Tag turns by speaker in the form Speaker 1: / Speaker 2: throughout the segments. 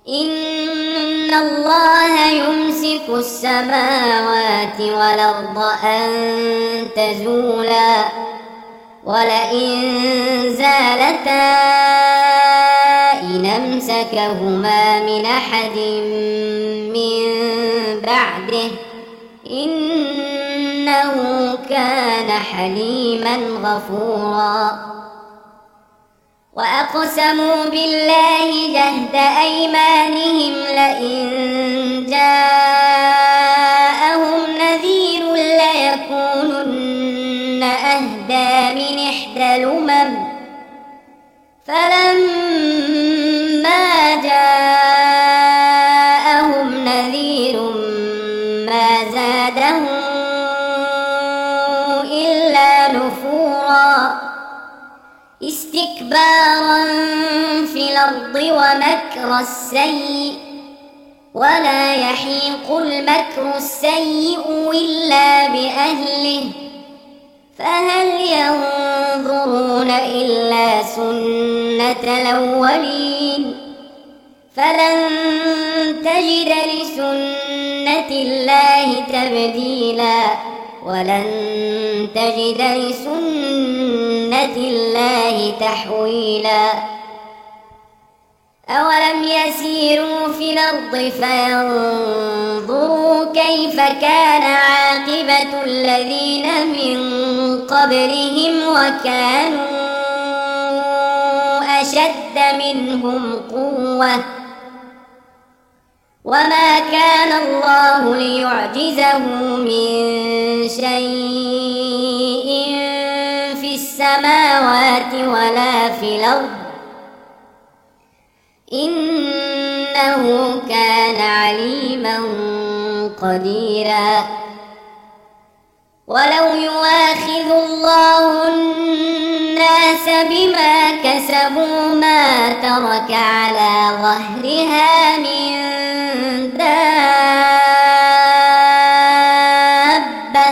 Speaker 1: إن الله يمسك السماوات والأرض أن تزولا ولئن زالتا إن أمسكهما من أحد من بعده إنه كان حليما غفورا وأقسموا بالله جهد أيمانهم لئن جاءهم نذير ليكونن أهدى من إحدى الأمم فلما جاءهم نذير ما زادهم إلا نفورا استكبارا في الأرض ومكر السيء ولا يحيق المكر السيء إلا بأهله فهل ينظرون إلا سنة الأولين فلن تجد لسنة الله تبديلا ولن تجد لسنة الله تحويلا أولم يسيروا في الأرض فينظروا كيف كان عاقبة الذين من قبلهم وكانوا أشد منهم قوة وما كان الله ليعجزه من شيء في السماوات ولا في الأرض إنه كان عليما قديرا ولو يؤاخذ الله الناس بما كسبوا ما ترك على ظهرها من دابة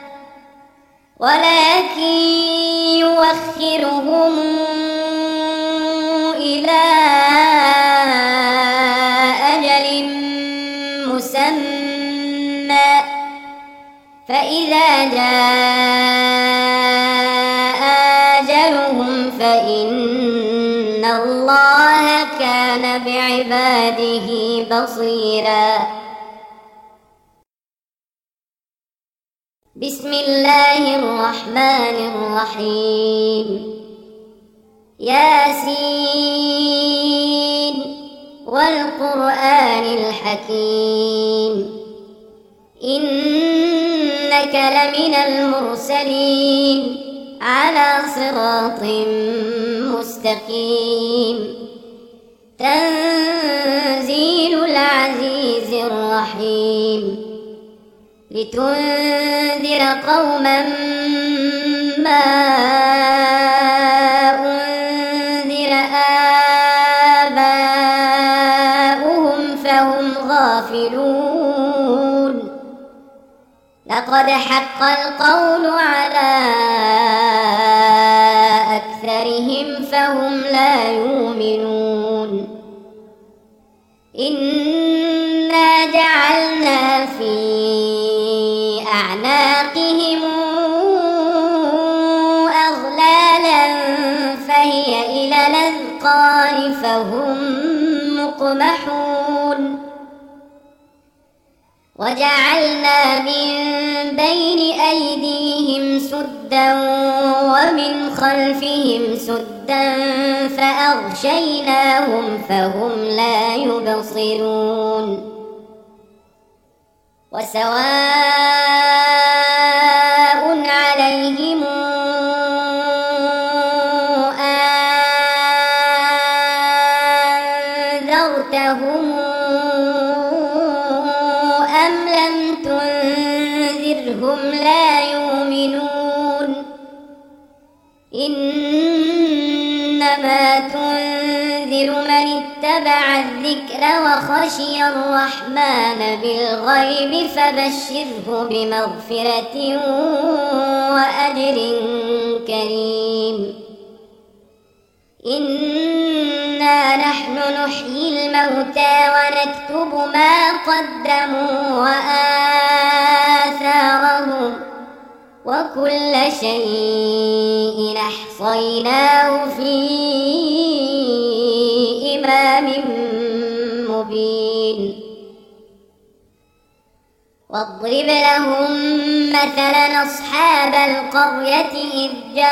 Speaker 1: ولكن يؤخرهم إلى أجل مسمى فإذا جاء أجلهم فإن الله كان بعباده بصيرا بسم الله الرحمن الرحيم ياسين والقرآن الحكيم إنك لمن المرسلين على صراط مستقيم تنزيل العزيز الرحيم لتنذر قوما ما أنذر آباؤهم فهم غافلون لقد حق القول على أكثرهم فهم لا يؤمنون إنا جعلنا في أعناقهم أغلالا فهي إلى الأذقان فهم مقمحون وجعلنا من بين أيديهم سدا ومن خلفهم سدا فأغشيناهم فهم لا يبصرون وسواء عليهم أنذرتهم أم لم تنذرهم لا يؤمنون إنما تنذر من اتبع الذكر وخشي الرحمن بالغيب فبشره بمغفرة وأجر كريم إن إنا نحن نحيي الموتى ونكتب ما قدموا وآثارهم وكل شيء أحصيناه في إمام مبين. واضرب لهم مثلا أصحاب القرية إذ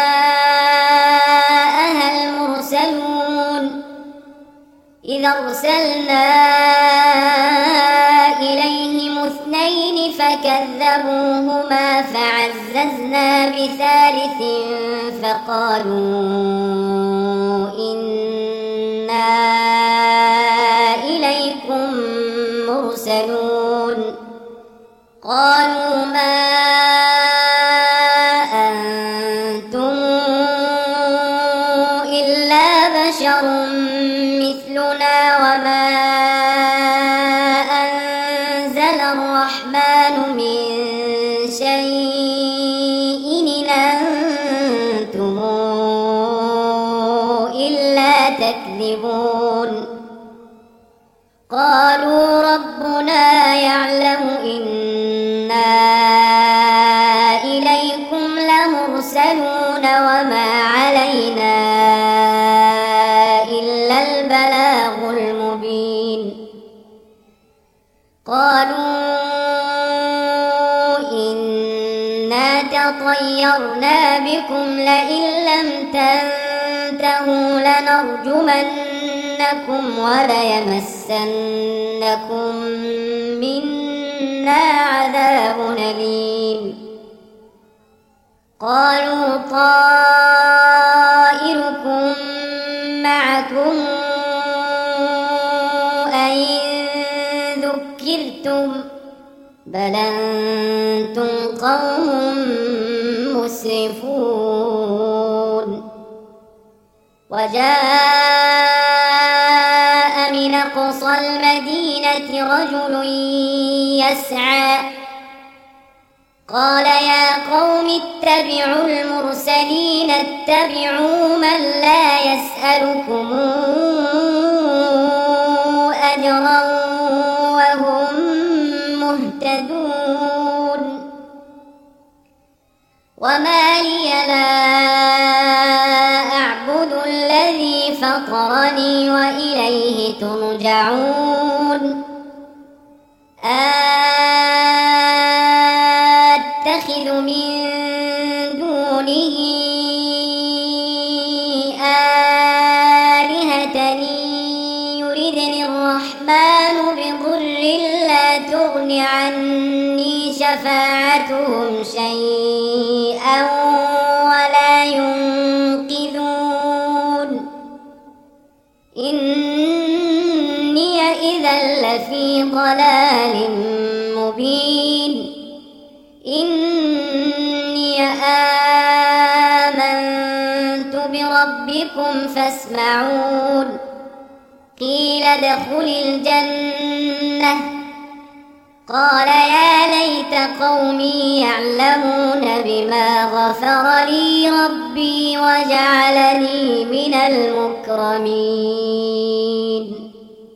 Speaker 1: جاءها المرسلون إذ أرسلنا إليهم اثنين فكذبوهما فعززنا بثالث فقالوا إنا إليكم مرسلون. قالوا ما أنتم إلا بشر مثلنا وما أنزل الرحمن من شيء إن أنتم إلا تكذبون. قالوا ربنا يعلم إنا إليكم لمرسلون وما علينا إلا البلاغ المبين. قالوا إنا تطيرنا بكم لئن لم تنتهوا لنرجمنكم وليمسنكم منا عذاب أليم. قالوا طائركم معكم أئن ذكرتم بل أنتم قوم مسرفون. وجاء من أقصى المدينة رجل يسعى قال يا قوم اتبعوا المرسلين اتبعوا من لا يسألكم أجرا وهم مهتدون. وما لي لا أعبد الذي فطرني وإليه ترجعون. أتخذ من دونه آلهة يردني الرحمن بضر لا تغن عني شفاعتهم شيئا ولا ينقذون. إني إذا لفي ضلال مبين. إني آمنت بربكم فاسمعون. قيل ادخل الجنة قال يا ليت قومي يعلمون بما غفر لي ربي وجعلني من المكرمين.